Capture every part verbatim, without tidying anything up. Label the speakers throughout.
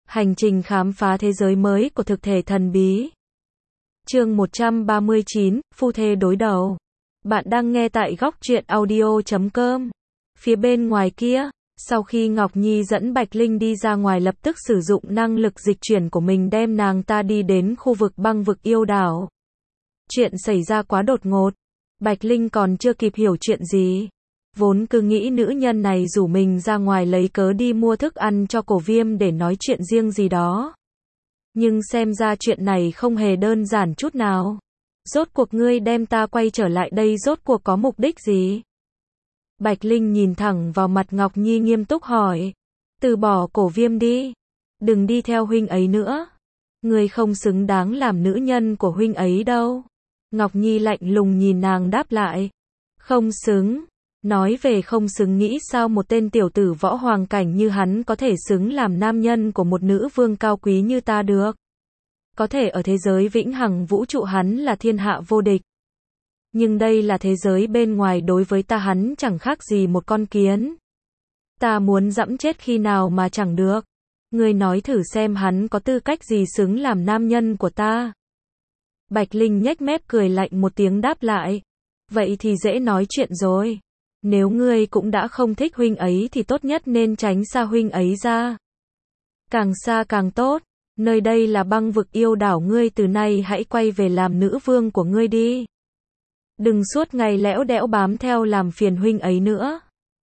Speaker 1: Hành trình khám phá thế giới mới của thực thể thần bí. Chương một trăm ba mươi chín, Phu thê đối đầu. Bạn đang nghe tại góc truyện audio chấm com. Phía bên ngoài kia, sau khi Ngọc Nhi dẫn Bạch Linh đi ra ngoài lập tức sử dụng năng lực dịch chuyển của mình đem nàng ta đi đến khu vực băng vực yêu đảo. Chuyện xảy ra quá đột ngột. Bạch Linh còn chưa kịp hiểu chuyện gì. Vốn cứ nghĩ nữ nhân này rủ mình ra ngoài lấy cớ đi mua thức ăn cho Cổ Viêm để nói chuyện riêng gì đó. Nhưng xem ra chuyện này không hề đơn giản chút nào. Rốt cuộc ngươi đem ta quay trở lại đây rốt cuộc có mục đích gì? Bạch Linh nhìn thẳng vào mặt Ngọc Nhi nghiêm túc hỏi. Từ bỏ Cổ Viêm đi. Đừng đi theo huynh ấy nữa. Ngươi không xứng đáng làm nữ nhân của huynh ấy đâu. Ngọc Nhi lạnh lùng nhìn nàng đáp lại. Không xứng. Nói về không xứng, nghĩ sao một tên tiểu tử võ hoàng cảnh như hắn có thể xứng làm nam nhân của một nữ vương cao quý như ta được. Có thể ở thế giới vĩnh hằng vũ trụ hắn là thiên hạ vô địch. Nhưng đây là thế giới bên ngoài, đối với ta hắn chẳng khác gì một con kiến. Ta muốn dẫm chết khi nào mà chẳng được. Ngươi nói thử xem hắn có tư cách gì xứng làm nam nhân của ta. Bạch Linh nhếch mép cười lạnh một tiếng đáp lại. Vậy thì dễ nói chuyện rồi. Nếu ngươi cũng đã không thích huynh ấy thì tốt nhất nên tránh xa huynh ấy ra. Càng xa càng tốt. Nơi đây là băng vực yêu đảo, ngươi từ nay hãy quay về làm nữ vương của ngươi đi. Đừng suốt ngày lẽo đẽo bám theo làm phiền huynh ấy nữa.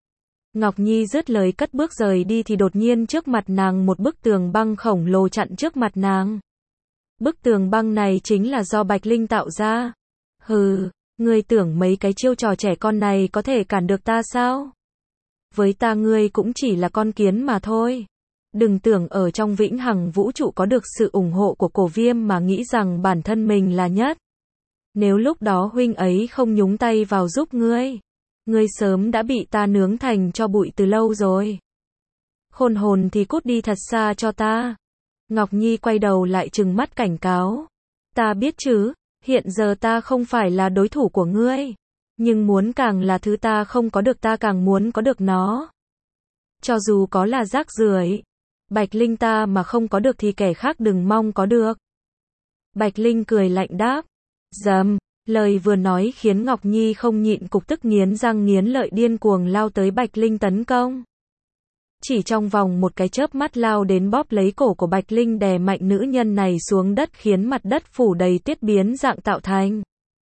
Speaker 1: Ngọc Nhi dứt lời cất bước rời đi thì đột nhiên trước mặt nàng một bức tường băng khổng lồ chặn trước mặt nàng. Bức tường băng này chính là do Bạch Linh tạo ra. Hừ. Ngươi tưởng mấy cái chiêu trò trẻ con này có thể cản được ta sao? Với ta ngươi cũng chỉ là con kiến mà thôi. Đừng tưởng ở trong vĩnh hằng vũ trụ có được sự ủng hộ của Cổ Viêm mà nghĩ rằng bản thân mình là nhất. Nếu lúc đó huynh ấy không nhúng tay vào giúp ngươi, ngươi sớm đã bị ta nướng thành cho bụi từ lâu rồi. Khôn hồn thì cút đi thật xa cho ta. Ngọc Nhi quay đầu lại trừng mắt cảnh cáo. Ta biết chứ. Hiện giờ ta không phải là đối thủ của ngươi. Nhưng muốn càng là thứ ta không có được ta càng muốn có được nó. Cho dù có là rác rưởi. Bạch Linh ta mà không có được thì kẻ khác đừng mong có được. Bạch Linh cười lạnh đáp. Dầm. Lời vừa nói khiến Ngọc Nhi không nhịn cục tức, nghiến răng nghiến lợi điên cuồng lao tới Bạch Linh tấn công. Chỉ trong vòng một cái chớp mắt lao đến bóp lấy cổ của Bạch Linh, đè mạnh nữ nhân này xuống đất khiến mặt đất phủ đầy tuyết biến dạng tạo thành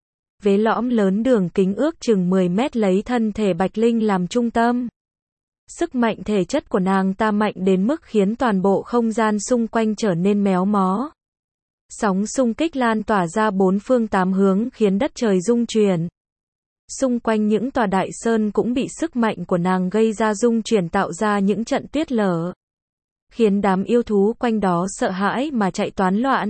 Speaker 1: vế lõm lớn, đường kính ước chừng mười mét, lấy thân thể Bạch Linh làm trung tâm. Sức mạnh thể chất của nàng ta mạnh đến mức khiến toàn bộ không gian xung quanh trở nên méo mó. Sóng xung kích lan tỏa ra bốn phương tám hướng khiến đất trời rung chuyển. Xung quanh những tòa đại sơn cũng bị sức mạnh của nàng gây ra rung chuyển, tạo ra những trận tuyết lở, khiến đám yêu thú quanh đó sợ hãi mà chạy toán loạn.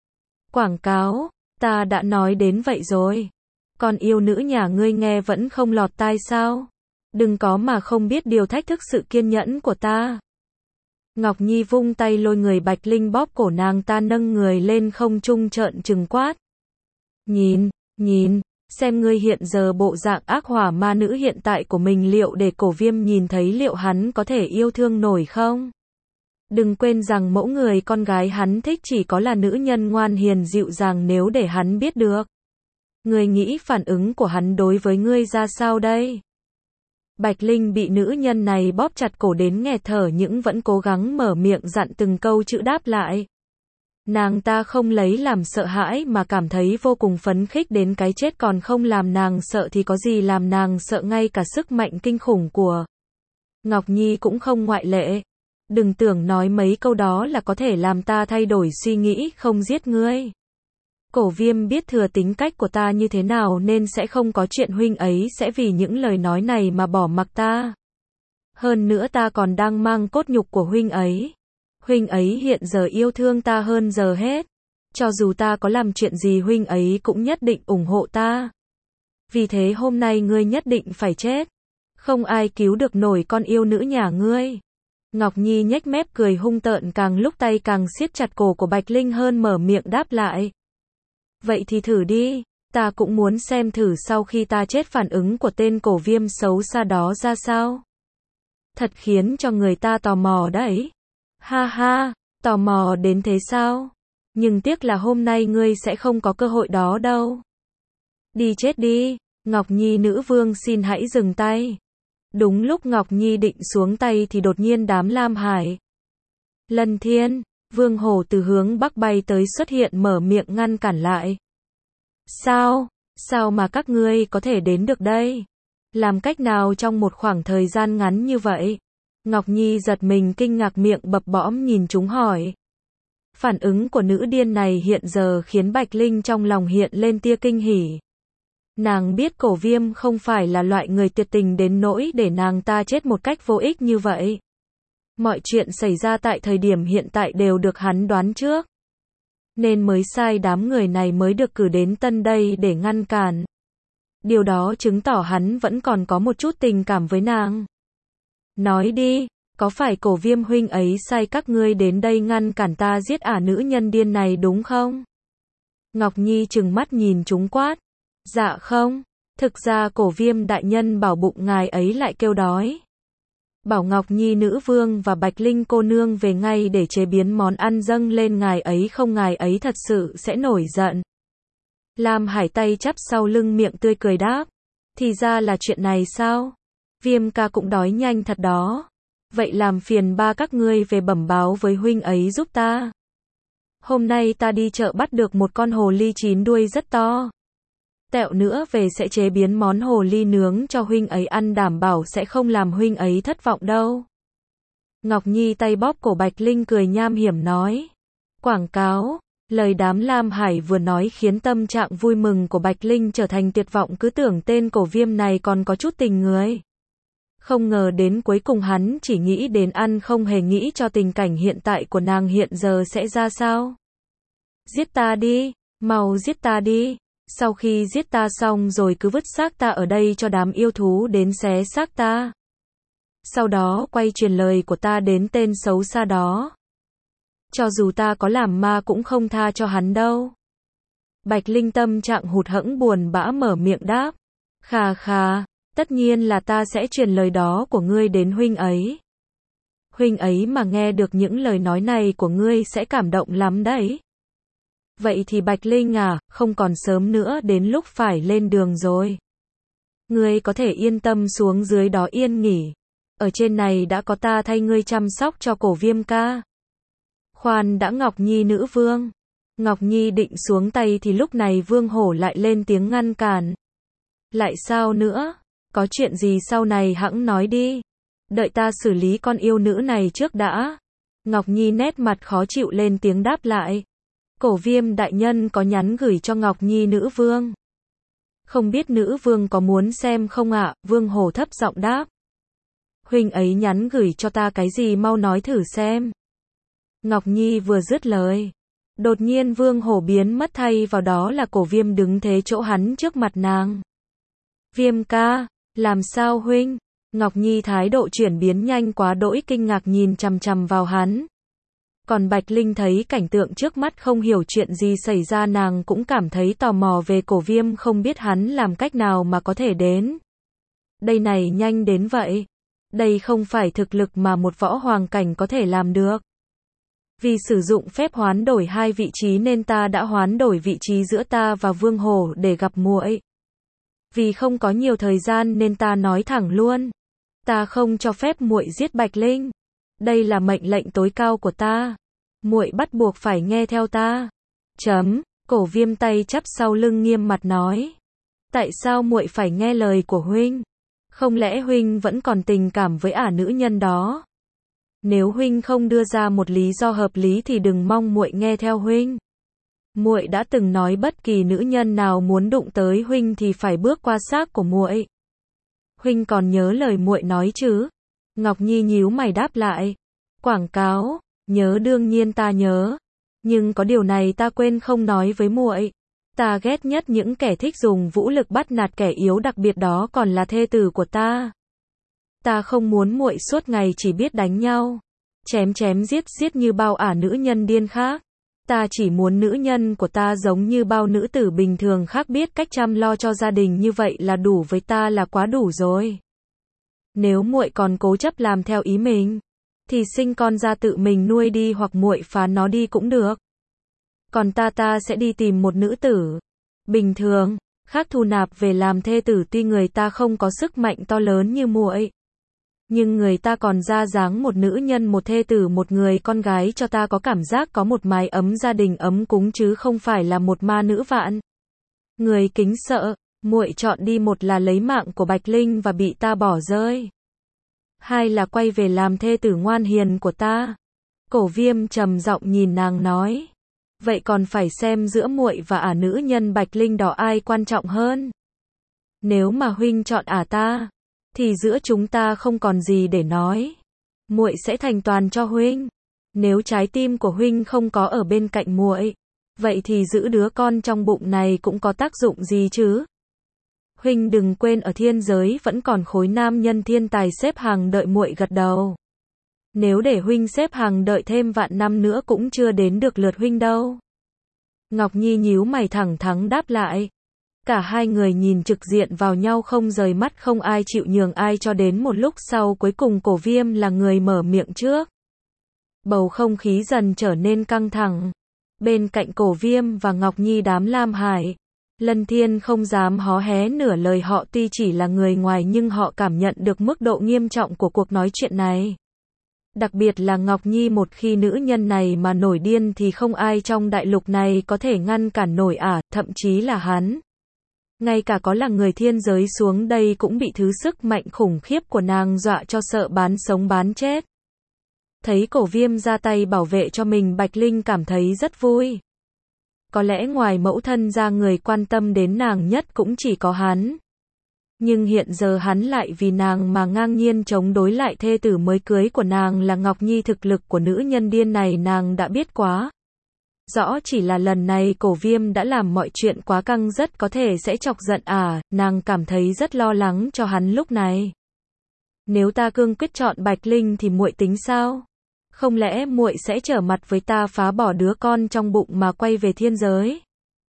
Speaker 1: Quảng cáo, ta đã nói đến vậy rồi. Con yêu nữ nhà ngươi nghe vẫn không lọt tai sao? Đừng có mà không biết điều thách thức sự kiên nhẫn của ta. Ngọc Nhi vung tay lôi người Bạch Linh bóp cổ nàng ta, nâng người lên không trung trợn trừng quát. Nhìn, nhìn. Xem ngươi hiện giờ bộ dạng ác hỏa ma nữ hiện tại của mình, liệu để Cổ Viêm nhìn thấy liệu hắn có thể yêu thương nổi không? Đừng quên rằng mẫu người con gái hắn thích chỉ có là nữ nhân ngoan hiền dịu dàng, nếu để hắn biết được. Ngươi nghĩ phản ứng của hắn đối với ngươi ra sao đây? Bạch Linh bị nữ nhân này bóp chặt cổ đến nghẹt thở nhưng vẫn cố gắng mở miệng dặn từng câu chữ đáp lại. Nàng ta không lấy làm sợ hãi mà cảm thấy vô cùng phấn khích, đến cái chết còn không làm nàng sợ thì có gì làm nàng sợ, ngay cả sức mạnh kinh khủng của Ngọc Nhi cũng không ngoại lệ. Đừng tưởng nói mấy câu đó là có thể làm ta thay đổi suy nghĩ không giết ngươi. Cổ Viêm biết thừa tính cách của ta như thế nào nên sẽ không có chuyện huynh ấy sẽ vì những lời nói này mà bỏ mặc ta. Hơn nữa ta còn đang mang cốt nhục của huynh ấy. Huynh ấy hiện giờ yêu thương ta hơn giờ hết. Cho dù ta có làm chuyện gì huynh ấy cũng nhất định ủng hộ ta. Vì thế hôm nay ngươi nhất định phải chết. Không ai cứu được nổi con yêu nữ nhà ngươi. Ngọc Nhi nhếch mép cười hung tợn, càng lúc tay càng siết chặt cổ của Bạch Linh hơn, mở miệng đáp lại. Vậy thì thử đi. Ta cũng muốn xem thử sau khi ta chết phản ứng của tên Cổ Viêm xấu xa đó ra sao. Thật khiến cho người ta tò mò đấy. Ha ha, Tò mò đến thế sao? Nhưng tiếc là hôm nay ngươi sẽ không có cơ hội đó đâu. Đi chết đi, Ngọc Nhi nữ vương xin hãy dừng tay. Đúng lúc Ngọc Nhi định xuống tay thì đột nhiên đám Lam Hải, Lân Thiên, Vương Hổ từ hướng bắc bay tới xuất hiện mở miệng ngăn cản lại. Sao? Sao mà các ngươi có thể đến được đây? Làm cách nào trong một khoảng thời gian ngắn như vậy? Ngọc Nhi giật mình kinh ngạc miệng bập bõm nhìn chúng hỏi. Phản ứng của nữ điên này hiện giờ khiến Bạch Linh trong lòng hiện lên tia kinh hỉ. Nàng biết Cổ Viêm không phải là loại người tuyệt tình đến nỗi để nàng ta chết một cách vô ích như vậy. Mọi chuyện xảy ra tại thời điểm hiện tại đều được hắn đoán trước. Nên mới sai đám người này mới được cử đến Tân đây để ngăn cản. Điều đó chứng tỏ hắn vẫn còn có một chút tình cảm với nàng. Nói đi, có phải Cổ Viêm huynh ấy sai các ngươi đến đây ngăn cản ta giết ả nữ nhân điên này đúng không? Ngọc Nhi trừng mắt nhìn chúng quát. Dạ không, thực ra Cổ Viêm đại nhân bảo bụng ngài ấy lại kêu đói. Bảo Ngọc Nhi nữ vương và Bạch Linh cô nương về ngay để chế biến món ăn dâng lên ngài ấy không ngài ấy thật sự sẽ nổi giận. Lam Hải tay chắp sau lưng miệng tươi cười đáp. Thì ra là chuyện này sao? Viêm ca cũng đói nhanh thật đó. Vậy làm phiền ba các ngươi về bẩm báo với huynh ấy giúp ta. Hôm nay ta đi chợ bắt được một con hồ ly chín đuôi rất to. Tẹo nữa về sẽ chế biến món hồ ly nướng cho huynh ấy ăn đảm bảo sẽ không làm huynh ấy thất vọng đâu. Ngọc Nhi tay bóp cổ Bạch Linh cười nham hiểm nói. Quảng cáo, lời đám Lam Hải vừa nói khiến tâm trạng vui mừng của Bạch Linh trở thành tuyệt vọng cứ tưởng tên Cổ Viêm này còn có chút tình người. Không ngờ đến cuối cùng hắn chỉ nghĩ đến ăn không hề nghĩ cho tình cảnh hiện tại của nàng hiện giờ sẽ ra sao. Giết ta đi, mau giết ta đi. Sau khi giết ta xong rồi cứ vứt xác ta ở đây cho đám yêu thú đến xé xác ta. Sau đó quay truyền lời của ta đến tên xấu xa đó. Cho dù ta có làm ma cũng không tha cho hắn đâu. Bạch Linh tâm trạng hụt hẫng buồn bã mở miệng đáp. Khà khà, tất nhiên là ta sẽ truyền lời đó của ngươi đến huynh ấy. Huynh ấy mà nghe được những lời nói này của ngươi sẽ cảm động lắm đấy. Vậy thì Bạch Linh à, không còn sớm nữa đến lúc phải lên đường rồi. Ngươi có thể yên tâm xuống dưới đó yên nghỉ. Ở trên này đã có ta thay ngươi chăm sóc cho Cổ Viêm ca. Khoan đã Ngọc Nhi nữ vương. Ngọc Nhi định xuống tay thì lúc này Vương Hổ lại lên tiếng ngăn cản. Lại sao nữa? Có chuyện gì sau này hẵng nói đi. Đợi ta xử lý con yêu nữ này trước đã. Ngọc Nhi nét mặt khó chịu lên tiếng đáp lại. Cổ Viêm đại nhân có nhắn gửi cho Ngọc Nhi nữ vương. Không biết nữ vương có muốn xem không ạ? Vương Hổ thấp giọng đáp. Huynh ấy nhắn gửi cho ta cái gì mau nói thử xem. Ngọc Nhi vừa dứt lời. Đột nhiên Vương Hổ biến mất thay vào đó là Cổ Viêm đứng thế chỗ hắn trước mặt nàng. Viêm ca, làm sao huynh? Ngọc Nhi thái độ chuyển biến nhanh quá đỗi kinh ngạc nhìn chằm chằm vào hắn. Còn Bạch Linh thấy cảnh tượng trước mắt không hiểu chuyện gì xảy ra nàng cũng cảm thấy tò mò về Cổ Viêm không biết hắn làm cách nào mà có thể đến. Đây này nhanh đến vậy. Đây không phải thực lực mà một võ hoàng cảnh có thể làm được. Vì sử dụng phép hoán đổi hai vị trí nên ta đã hoán đổi vị trí giữa ta và Vương Hổ để gặp muội. Vì không có nhiều thời gian nên ta nói thẳng luôn. Ta không cho phép muội giết Bạch Linh. Đây là mệnh lệnh tối cao của ta. Muội bắt buộc phải nghe theo ta. Chấm, Cổ Viêm tay chắp sau lưng nghiêm mặt nói. Tại sao muội phải nghe lời của huynh? Không lẽ huynh vẫn còn tình cảm với ả nữ nhân đó? Nếu huynh không đưa ra một lý do hợp lý thì đừng mong muội nghe theo huynh. Muội đã từng nói bất kỳ nữ nhân nào muốn đụng tới huynh thì phải bước qua xác của muội. Huynh còn nhớ lời muội nói chứ? Ngọc Nhi nhíu mày đáp lại. Quảng cáo, nhớ đương nhiên ta nhớ. Nhưng có điều này ta quên không nói với muội. Ta ghét nhất những kẻ thích dùng vũ lực bắt nạt kẻ yếu đặc biệt đó còn là thê tử của ta. Ta không muốn muội suốt ngày chỉ biết đánh nhau. Chém chém giết giết như bao ả nữ nhân điên khác. Ta chỉ muốn nữ nhân của ta giống như bao nữ tử bình thường khác biết cách chăm lo cho gia đình như vậy là đủ với ta là quá đủ rồi. Nếu muội còn cố chấp làm theo ý mình, thì sinh con ra tự mình nuôi đi hoặc muội phá nó đi cũng được. Còn ta ta sẽ đi tìm một nữ tử bình thường, khác thu nạp về làm thê tử. Tuy người ta không có sức mạnh to lớn như muội, nhưng người ta còn ra dáng một nữ nhân, một thê tử, một người con gái cho ta có cảm giác có một mái ấm gia đình ấm cúng chứ không phải là một ma nữ vạn người kính sợ. Muội chọn đi, một là lấy mạng của Bạch Linh và bị ta bỏ rơi, hai là quay về làm thê tử ngoan hiền của ta. Cổ Viêm trầm giọng nhìn nàng nói, vậy còn phải xem giữa muội và ả nữ nhân Bạch Linh đỏ ai quan trọng hơn. Nếu mà huynh chọn ả ta, thì giữa chúng ta không còn gì để nói. Muội sẽ thành toàn cho huynh. Nếu trái tim của huynh không có ở bên cạnh muội, vậy thì giữ đứa con trong bụng này cũng có tác dụng gì chứ? Huynh đừng quên ở thiên giới vẫn còn khối nam nhân thiên tài xếp hàng đợi muội gật đầu. Nếu để huynh xếp hàng đợi thêm vạn năm nữa cũng chưa đến được lượt huynh đâu. Ngọc Nhi nhíu mày thẳng thắn đáp lại. Cả hai người nhìn trực diện vào nhau không rời mắt, không ai chịu nhường ai, cho đến một lúc sau cuối cùng Cổ Viêm là người mở miệng trước. Bầu không khí dần trở nên căng thẳng. Bên cạnh Cổ Viêm và Ngọc Nhi, đám Lam Hải, Lân Thiên không dám hó hé nửa lời. Họ tuy chỉ là người ngoài nhưng họ cảm nhận được mức độ nghiêm trọng của cuộc nói chuyện này. Đặc biệt là Ngọc Nhi, một khi nữ nhân này mà nổi điên thì không ai trong đại lục này có thể ngăn cản nổi ả, thậm chí là hắn. Ngay cả có là người thiên giới xuống đây cũng bị thứ sức mạnh khủng khiếp của nàng dọa cho sợ bán sống bán chết. Thấy Cổ Viêm ra tay bảo vệ cho mình, Bạch Linh cảm thấy rất vui. Có lẽ ngoài mẫu thân ra người quan tâm đến nàng nhất cũng chỉ có hắn. Nhưng hiện giờ hắn lại vì nàng mà ngang nhiên chống đối lại thê tử mới cưới của nàng là Ngọc Nhi. Thực lực của nữ nhân điên này nàng đã biết quá rõ, chỉ là lần này Cổ Viêm đã làm mọi chuyện quá căng, rất có thể sẽ chọc giận à, nàng cảm thấy rất lo lắng cho hắn lúc này. Nếu ta cương quyết chọn Bạch Linh thì muội tính sao? Không lẽ muội sẽ trở mặt với ta, phá bỏ đứa con trong bụng mà quay về thiên giới?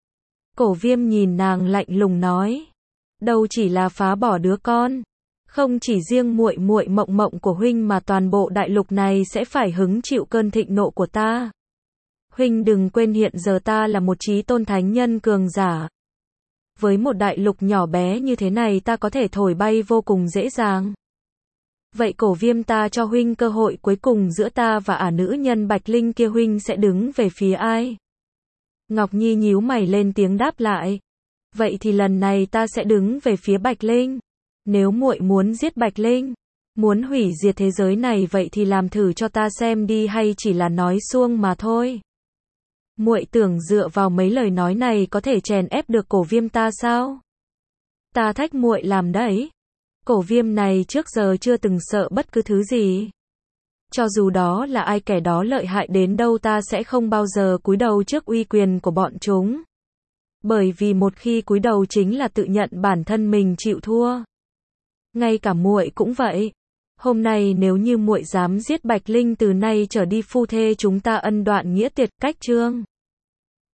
Speaker 1: Cổ Viêm nhìn nàng lạnh lùng nói, đâu chỉ là phá bỏ đứa con, không chỉ riêng muội muội Mộng Mộng của huynh mà toàn bộ đại lục này sẽ phải hứng chịu cơn thịnh nộ của ta. Huynh đừng quên hiện giờ ta là một chí tôn thánh nhân cường giả. Với một đại lục nhỏ bé như thế này ta có thể thổi bay vô cùng dễ dàng. Vậy Cổ Viêm, ta cho huynh cơ hội cuối cùng, giữa ta và ả nữ nhân Bạch Linh kia huynh sẽ đứng về phía ai? Ngọc Nhi nhíu mày lên tiếng đáp lại. Vậy thì lần này ta sẽ đứng về phía Bạch Linh. Nếu muội muốn giết Bạch Linh, muốn hủy diệt thế giới này, vậy thì làm thử cho ta xem đi, hay chỉ là nói suông mà thôi? Muội tưởng dựa vào mấy lời nói này có thể chèn ép được Cổ Viêm ta sao? Ta thách muội làm đấy. Cổ Viêm này trước giờ chưa từng sợ bất cứ thứ gì. Cho dù đó là ai, kẻ đó lợi hại đến đâu, ta sẽ không bao giờ cúi đầu trước uy quyền của bọn chúng. Bởi vì một khi cúi đầu chính là tự nhận bản thân mình chịu thua. Ngay cả muội cũng vậy. Hôm nay nếu như muội dám giết Bạch Linh, từ nay trở đi phu thê chúng ta ân đoạn nghĩa tuyệt, cách chương.